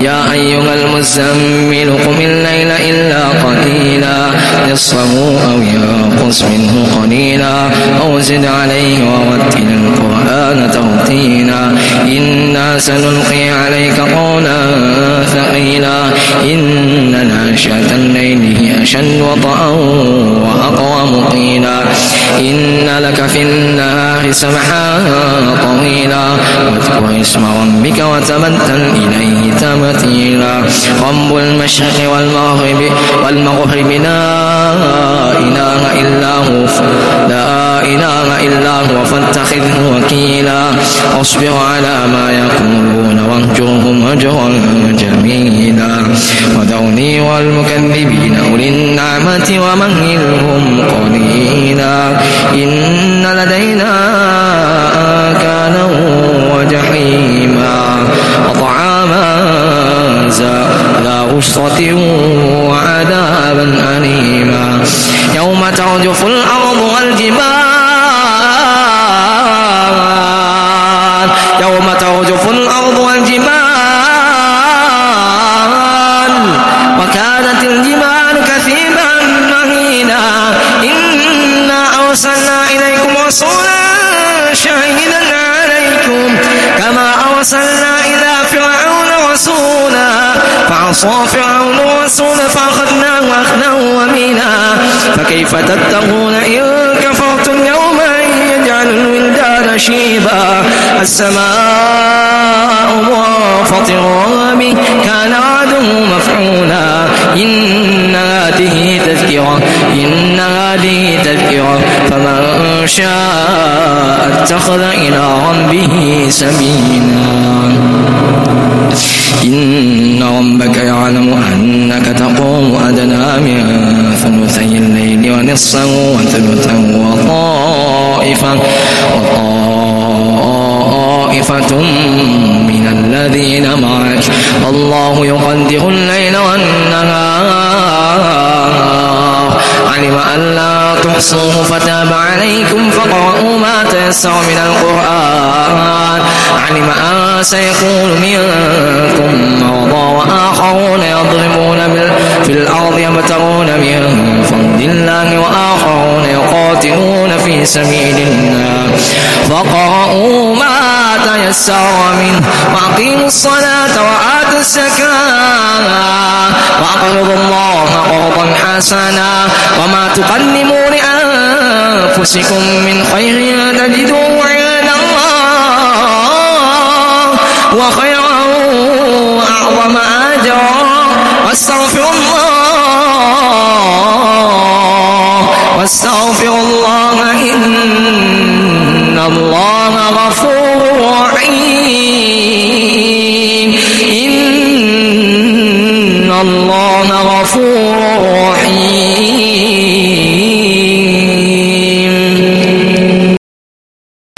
يا أيها المزمل قم الليل إلا قليلا نصفه أو ينقص منه قليلا أو زد عليه ورتل القرآن ترتيلا إنا سنلقي عليك قولا ثقيلا إن ناشئة الليل هي أشد وطئا وأقوم قيلا إن لك في النهار سبحا طويلا واذكر اسم ربك وتبتل إليه تبتيلا رب المشرق والمغرب لا إله إلا هو فاتخذه وكيلا واصبر على ما يقولون واهجرهم هجرا جميلا وذرني والمكذبين أولي النعمة ومهلهم قليلا إن لدينا آكالا وجحيما وطعاما ذا غصة وعذابا أليما يوم ترجف الأرض والجبال وكانت الجبال كثيبا مهينا إنا أرسلنا إليكم رسولا شاهدا عليكم كما أرسلنا إلى فرعون رسولا فعصى فرعون الرسول فأخذناه أخذا وبيلا فكيف تتقون إن كفرتم يوما يجعل الولدان شيبا السماء منفطر به كان وعده مفعولا إن هذه تذكرة فمن شاء اتخذ إلى ربه سبيلا إن ربك يعلم أنك تقوم أدنى من ثلثي الليل ونصفه وثلثه وطائفة من الذين معك الله يقدر الليل والنهار علم أن لا تحصوه فتاب عليكم فقرأوا ما تيسر من القرآن علم أن سيكون منكم مرضى وآخرون يضربون في الأرض يبتغون من فضل الله وآخرون يقاتلون في سبيل الله فقرأوا ما تيسر منه وأقيموا الصلاة وآتوا الزكاة وأقرضوا الله قرضا حسنا وما تقدموا لأنفسكم من خير تجدوه عند الله وخيرا وأعظم أجرا واستغفر الله إن الله غفور رحيم إن الله غفور رحيم